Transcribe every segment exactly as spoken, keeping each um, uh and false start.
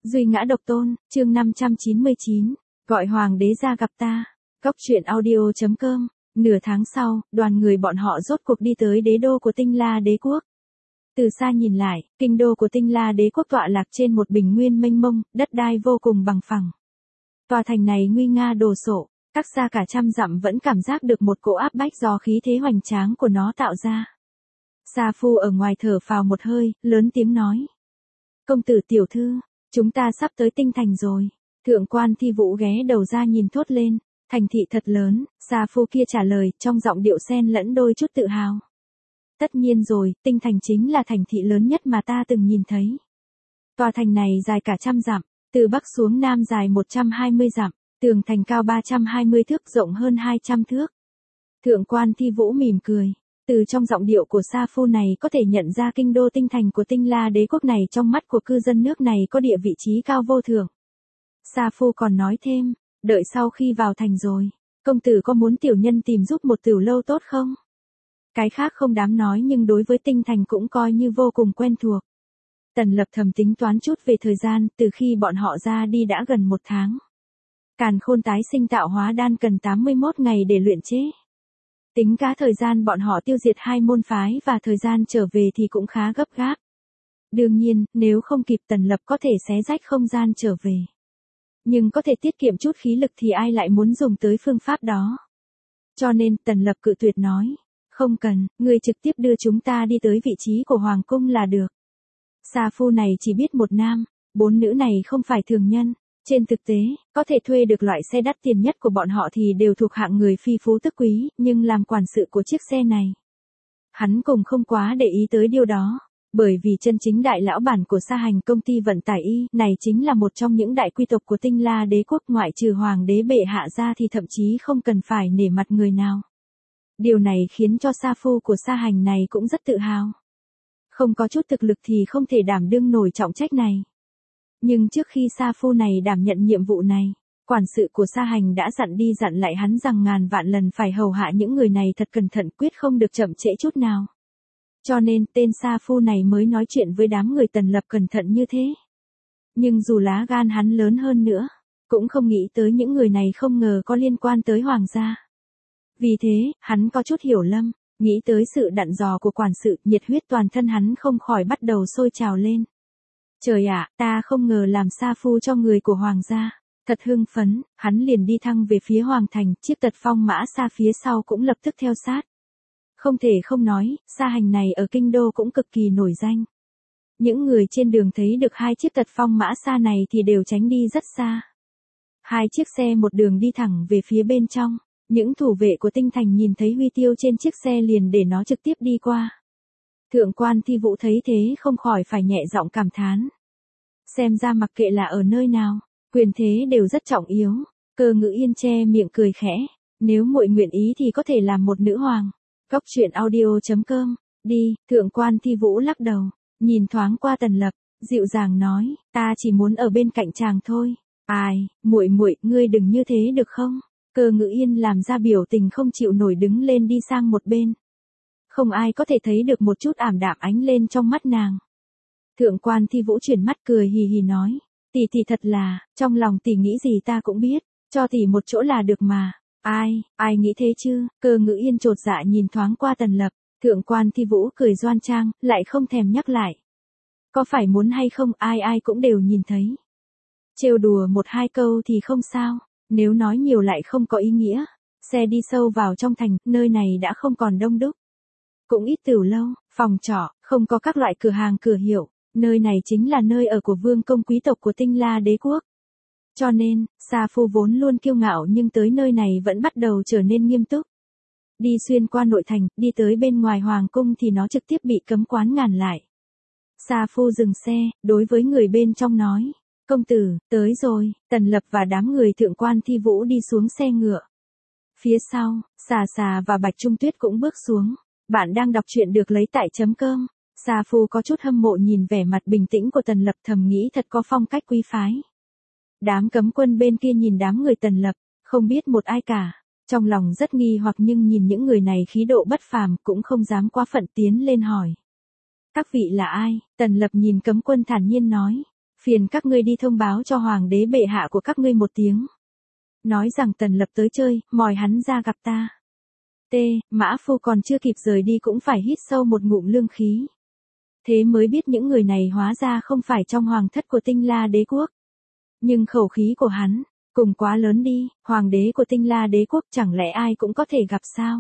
Duy ngã độc tôn, chương năm trăm chín mươi chín, gọi hoàng đế ra gặp ta. Cốc truyện audio chấm com. Nửa tháng sau, đoàn người bọn họ rốt cuộc đi tới đế đô của Tinh La Đế quốc. Từ xa nhìn lại, kinh đô của Tinh La Đế quốc tọa lạc trên một bình nguyên mênh mông, đất đai vô cùng bằng phẳng. Tòa thành này nguy nga đồ sộ, cách xa cả trăm dặm vẫn cảm giác được một cỗ áp bách do khí thế hoành tráng của nó tạo ra. Sa Phu ở ngoài thở phào một hơi, lớn tiếng nói: "Công tử tiểu thư, chúng ta sắp tới Tinh thành rồi." Thượng quan Thi Vũ ghé đầu ra nhìn thốt lên: "Thành thị thật lớn." Sa Phu kia trả lời, trong giọng điệu xen lẫn đôi chút tự hào: "Tất nhiên rồi, Tinh thành chính là thành thị lớn nhất mà ta từng nhìn thấy. Tòa thành này dài cả trăm dặm, từ bắc xuống nam dài một trăm hai mươi dặm, tường thành cao ba trăm hai mươi thước, rộng hơn hai trăm thước." Thượng quan Thi Vũ mỉm cười, từ trong giọng điệu của Sa Phu này có thể nhận ra kinh đô Tinh thành của Tinh La Đế quốc này trong mắt của cư dân nước này có địa vị trí cao vô thượng. Sa Phu còn nói thêm: "Đợi sau khi vào thành rồi, công tử có muốn tiểu nhân tìm giúp một tiểu lâu tốt không?" Cái khác không dám nói nhưng đối với Tinh thành cũng coi như vô cùng quen thuộc. Tần Lập thầm tính toán chút về thời gian, từ khi bọn họ ra đi đã gần một tháng. Càn Khôn tái sinh tạo hóa đan cần tám mươi mốt ngày để luyện chế. Tính cả thời gian bọn họ tiêu diệt hai môn phái và thời gian trở về thì cũng khá gấp gáp. Đương nhiên, nếu không kịp Tần Lập có thể xé rách không gian trở về. Nhưng có thể tiết kiệm chút khí lực thì ai lại muốn dùng tới phương pháp đó. Cho nên Tần Lập cự tuyệt nói: "Không cần, ngươi trực tiếp đưa chúng ta đi tới vị trí của Hoàng cung là được." Sa Phu này chỉ biết một nam, bốn nữ này không phải thường nhân. Trên thực tế, có thể thuê được loại xe đắt tiền nhất của bọn họ thì đều thuộc hạng người phi phú tức quý, nhưng làm quản sự của chiếc xe này, hắn cũng không quá để ý tới điều đó, bởi vì chân chính đại lão bản của Sa Hành công ty vận tải y này chính là một trong những đại quý tộc của Tinh La Đế quốc, ngoại trừ hoàng đế bệ hạ ra thì thậm chí không cần phải nể mặt người nào. Điều này khiến cho Sa Phu của Sa Hành này cũng rất tự hào. Không có chút thực lực thì không thể đảm đương nổi trọng trách này. Nhưng trước khi Sa Phu này đảm nhận nhiệm vụ này, quản sự của Sa Hành đã dặn đi dặn lại hắn rằng ngàn vạn lần phải hầu hạ những người này thật cẩn thận, quyết không được chậm trễ chút nào. Cho nên tên Sa Phu này mới nói chuyện với đám người Tần Lập cẩn thận như thế. Nhưng dù lá gan hắn lớn hơn nữa, cũng không nghĩ tới những người này không ngờ có liên quan tới hoàng gia. Vì thế, hắn có chút hiểu lầm, nghĩ tới sự dặn dò của quản sự, nhiệt huyết toàn thân hắn không khỏi bắt đầu sôi trào lên. Trời ạ, ta không ngờ làm Sa Phu cho người của hoàng gia. Thật hưng phấn, hắn liền đi thăng về phía hoàng thành, chiếc tật phong mã Sa phía sau cũng lập tức theo sát. Không thể không nói, Sa Hành này ở kinh đô cũng cực kỳ nổi danh. Những người trên đường thấy được hai chiếc tật phong mã Sa này thì đều tránh đi rất xa. Hai chiếc xe một đường đi thẳng về phía bên trong, những thủ vệ của Tinh thành nhìn thấy huy tiêu trên chiếc xe liền để nó trực tiếp đi qua. Thượng quan Thi Vũ thấy thế không khỏi phải nhẹ giọng cảm thán. Xem ra mặc kệ là ở nơi nào, quyền thế đều rất trọng yếu. Cơ Ngữ Yên che miệng cười khẽ, nếu muội nguyện ý thì có thể làm một nữ hoàng. Cốc truyện audio chấm com. Đi, Thượng quan Thi Vũ lắc đầu, nhìn thoáng qua Tần Lập, dịu dàng nói: "Ta chỉ muốn ở bên cạnh chàng thôi." "Ai, muội muội, ngươi đừng như thế được không?" Cơ Ngữ Yên làm ra biểu tình không chịu nổi đứng lên đi sang một bên. Không ai có thể thấy được một chút ảm đạm ánh lên trong mắt nàng. Thượng quan Thi Vũ chuyển mắt cười hì hì nói: "Tỷ tỷ thật là, trong lòng tỷ nghĩ gì ta cũng biết, cho tỷ một chỗ là được mà." "Ai, ai nghĩ thế chứ?" Cơ Ngữ Yên chột dạ nhìn thoáng qua Tần Lập, Thượng quan Thi Vũ cười đoan trang, lại không thèm nhắc lại. Có phải muốn hay không ai ai cũng đều nhìn thấy. Trêu đùa một hai câu thì không sao, nếu nói nhiều lại không có ý nghĩa. Xe đi sâu vào trong thành, nơi này đã không còn đông đúc. Cũng ít tửu lâu, phòng trọ, không có các loại cửa hàng cửa hiệu, nơi này chính là nơi ở của vương công quý tộc của Tinh La Đế quốc. Cho nên, Sa Phu vốn luôn kiêu ngạo nhưng tới nơi này vẫn bắt đầu trở nên nghiêm túc. Đi xuyên qua nội thành, đi tới bên ngoài hoàng cung thì nó trực tiếp bị cấm quán ngàn lại. Sa Phu dừng xe, đối với người bên trong nói: "Công tử, tới rồi." Tần Lập và đám người Thượng quan Thi Vũ đi xuống xe ngựa. Phía sau, Xà Xà và Bạch Trung Tuyết cũng bước xuống. Bạn đang đọc truyện được lấy tại chấm com. Sa Phu có chút hâm mộ nhìn vẻ mặt bình tĩnh của Tần Lập, thầm nghĩ thật có phong cách quý phái. Đám cấm quân bên kia nhìn đám người Tần Lập, không biết một ai cả. Trong lòng rất nghi hoặc nhưng nhìn những người này khí độ bất phàm cũng không dám quá phận tiến lên hỏi: "Các vị là ai?" Tần Lập nhìn cấm quân thản nhiên nói: Phiền các ngươi đi thông báo cho hoàng đế bệ hạ của các ngươi một tiếng. Nói rằng Tần Lập tới chơi, mời hắn ra gặp ta. T. Mã Phu còn chưa kịp rời đi cũng phải hít sâu một ngụm lương khí. Thế mới biết những người này hóa ra không phải trong hoàng thất của Tinh La Đế quốc. Nhưng khẩu khí của hắn, cùng quá lớn đi, hoàng đế của Tinh La Đế quốc chẳng lẽ ai cũng có thể gặp sao?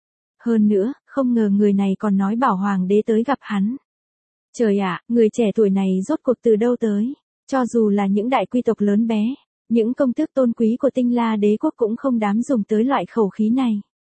Hơn nữa, không ngờ người này còn nói bảo hoàng đế tới gặp hắn. Trời ạ, người trẻ tuổi này rốt cuộc từ đâu tới? Cho dù là những đại quy tộc lớn bé, những công tước tôn quý của Tinh La Đế quốc cũng không dám dùng tới loại khẩu khí này.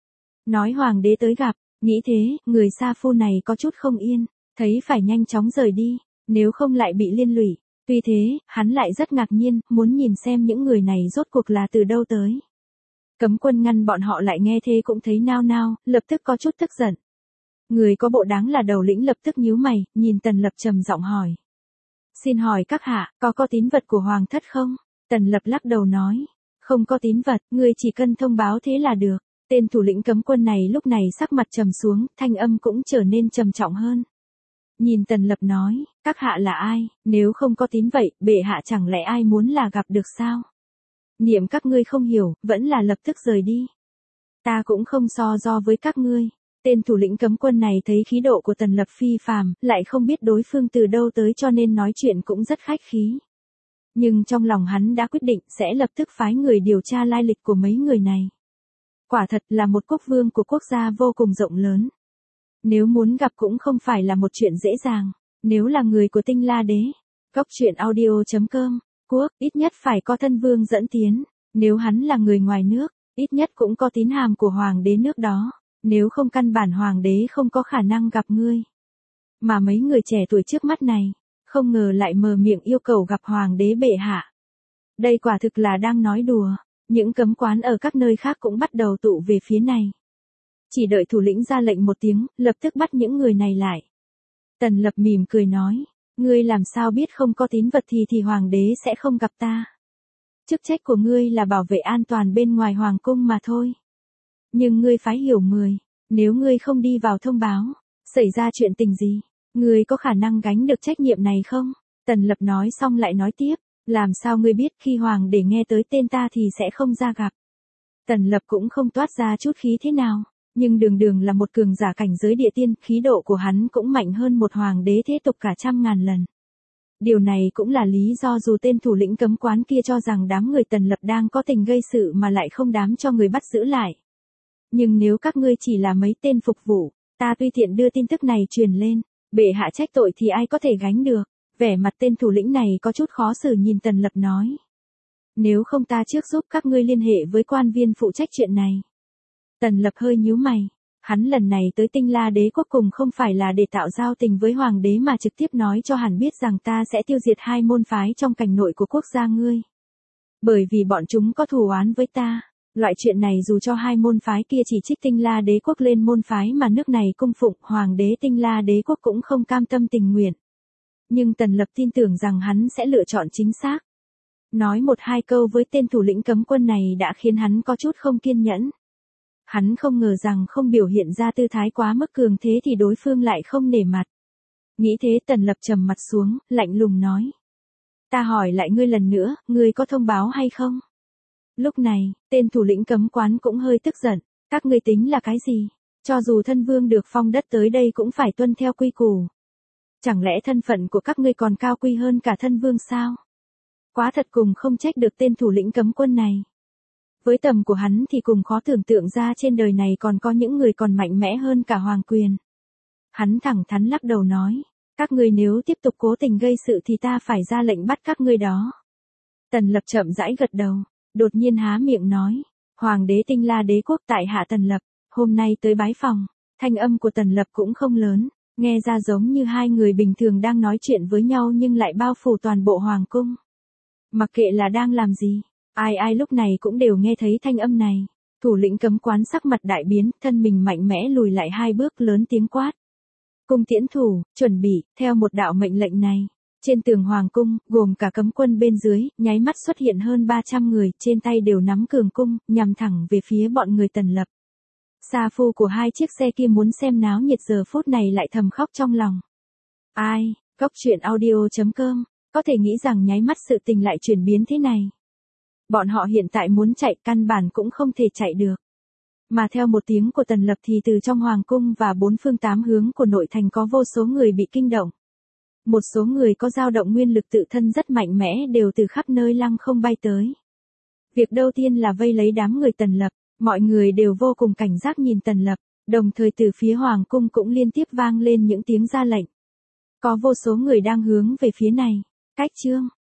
Nói hoàng đế tới gặp, nghĩ thế, người sa phu này có chút không yên, thấy phải nhanh chóng rời đi, nếu không lại bị liên lụy. Tuy thế, hắn lại rất ngạc nhiên, muốn nhìn xem những người này rốt cuộc là từ đâu tới. Cấm quân ngăn bọn họ lại nghe thế cũng thấy nao nao, lập tức có chút tức giận. Người có bộ đáng là đầu lĩnh lập tức nhíu mày, nhìn Tần Lập trầm giọng hỏi. Xin hỏi các hạ, có có tín vật của hoàng thất không? Tần Lập lắc đầu nói. Không có tín vật, người chỉ cần thông báo thế là được. Tên thủ lĩnh cấm quân này lúc này sắc mặt trầm xuống, thanh âm cũng trở nên trầm trọng hơn. Nhìn Tần Lập nói, các hạ là ai, nếu không có tín vậy, bệ hạ chẳng lẽ ai muốn là gặp được sao? Niệm các ngươi không hiểu, vẫn là lập tức rời đi. Ta cũng không so do với các ngươi. Tên thủ lĩnh cấm quân này thấy khí độ của Tần Lập phi phàm, lại không biết đối phương từ đâu tới cho nên nói chuyện cũng rất khách khí. Nhưng trong lòng hắn đã quyết định sẽ lập tức phái người điều tra lai lịch của mấy người này. Quả thật là một quốc vương của quốc gia vô cùng rộng lớn. Nếu muốn gặp cũng không phải là một chuyện dễ dàng. Nếu là người của Tinh La Đế, góc truyện audio chấm com, quốc, ít nhất phải có thân vương dẫn tiến. Nếu hắn là người ngoài nước, ít nhất cũng có tín hàm của hoàng đế nước đó. Nếu không căn bản hoàng đế không có khả năng gặp ngươi. Mà mấy người trẻ tuổi trước mắt này, không ngờ lại mở miệng yêu cầu gặp hoàng đế bệ hạ. Đây quả thực là đang nói đùa. Những cấm quán ở các nơi khác cũng bắt đầu tụ về phía này. Chỉ đợi thủ lĩnh ra lệnh một tiếng, lập tức bắt những người này lại. Tần Lập mỉm cười nói, ngươi làm sao biết không có tín vật thì thì hoàng đế sẽ không gặp ta. Chức trách của ngươi là bảo vệ an toàn bên ngoài hoàng cung mà thôi. Nhưng ngươi phải hiểu mười, nếu ngươi không đi vào thông báo, xảy ra chuyện tình gì, ngươi có khả năng gánh được trách nhiệm này không? Tần Lập nói xong lại nói tiếp, làm sao ngươi biết khi hoàng đế nghe tới tên ta thì sẽ không ra gặp. Tần Lập cũng không toát ra chút khí thế nào, nhưng đường đường là một cường giả cảnh giới địa tiên, khí độ của hắn cũng mạnh hơn một hoàng đế thế tục cả trăm ngàn lần. Điều này cũng là lý do dù tên thủ lĩnh cấm quán kia cho rằng đám người Tần Lập đang có tình gây sự mà lại không dám cho người bắt giữ lại. Nhưng nếu các ngươi chỉ là mấy tên phục vụ, ta tùy tiện đưa tin tức này truyền lên, bệ hạ trách tội thì ai có thể gánh được. Vẻ mặt tên thủ lĩnh này có chút khó xử nhìn Tần Lập nói. Nếu không ta trước giúp các ngươi liên hệ với quan viên phụ trách chuyện này. Tần Lập hơi nhíu mày. Hắn lần này tới Tinh La Đế quốc cùng không phải là để tạo giao tình với hoàng đế mà trực tiếp nói cho hắn biết rằng ta sẽ tiêu diệt hai môn phái trong cảnh nội của quốc gia ngươi. Bởi vì bọn chúng có thù oán với ta. Loại chuyện này dù cho hai môn phái kia chỉ trích Tinh La Đế quốc lên môn phái mà nước này cung phụng, hoàng đế Tinh La Đế quốc cũng không cam tâm tình nguyện. Nhưng Tần Lập tin tưởng rằng hắn sẽ lựa chọn chính xác. Nói một hai câu với tên thủ lĩnh cấm quân này đã khiến hắn có chút không kiên nhẫn. Hắn không ngờ rằng không biểu hiện ra tư thái quá mức cường thế thì đối phương lại không nể mặt. Nghĩ thế Tần Lập trầm mặt xuống, lạnh lùng nói. Ta hỏi lại ngươi lần nữa, ngươi có thông báo hay không? Lúc này, tên thủ lĩnh cấm quán cũng hơi tức giận. Các ngươi tính là cái gì? Cho dù thân vương được phong đất tới đây cũng phải tuân theo quy củ. Chẳng lẽ thân phận của các ngươi còn cao quý hơn cả thân vương sao? Quá thật cùng không trách được tên thủ lĩnh cấm quân này. Với tầm của hắn thì cùng khó tưởng tượng ra trên đời này còn có những người còn mạnh mẽ hơn cả hoàng quyền. Hắn thẳng thắn lắc đầu nói, các ngươi nếu tiếp tục cố tình gây sự thì ta phải ra lệnh bắt các ngươi đó. Tần Lập chậm rãi gật đầu, đột nhiên há miệng nói, hoàng đế Tinh La Đế quốc tại hạ Tần Lập, hôm nay tới bái phòng. Thanh âm của Tần Lập cũng không lớn, nghe ra giống như hai người bình thường đang nói chuyện với nhau nhưng lại bao phủ toàn bộ hoàng cung. Mặc kệ là đang làm gì, ai ai lúc này cũng đều nghe thấy thanh âm này. Thủ lĩnh cấm quán sắc mặt đại biến, thân mình mạnh mẽ lùi lại hai bước lớn tiếng quát. Cung tiễn thủ, chuẩn bị, theo một đạo mệnh lệnh này. Trên tường hoàng cung, gồm cả cấm quân bên dưới, nháy mắt xuất hiện hơn ba trăm người, trên tay đều nắm cường cung, nhằm thẳng về phía bọn người Tần Lập. Sa phu của hai chiếc xe kia muốn xem náo nhiệt giờ phút này lại thầm khóc trong lòng. Ai, góc truyện audio chấm com Có thể nghĩ rằng nháy mắt sự tình lại chuyển biến thế này. Bọn họ hiện tại muốn chạy căn bản cũng không thể chạy được. Mà theo một tiếng của Tần Lập thì từ trong hoàng cung và bốn phương tám hướng của nội thành có vô số người bị kinh động. Một số người có dao động nguyên lực tự thân rất mạnh mẽ đều từ khắp nơi lăng không bay tới. Việc đầu tiên là vây lấy đám người Tần Lập, mọi người đều vô cùng cảnh giác nhìn Tần Lập, đồng thời từ phía hoàng cung cũng liên tiếp vang lên những tiếng ra lệnh. Có vô số người đang hướng về phía này. Cách chương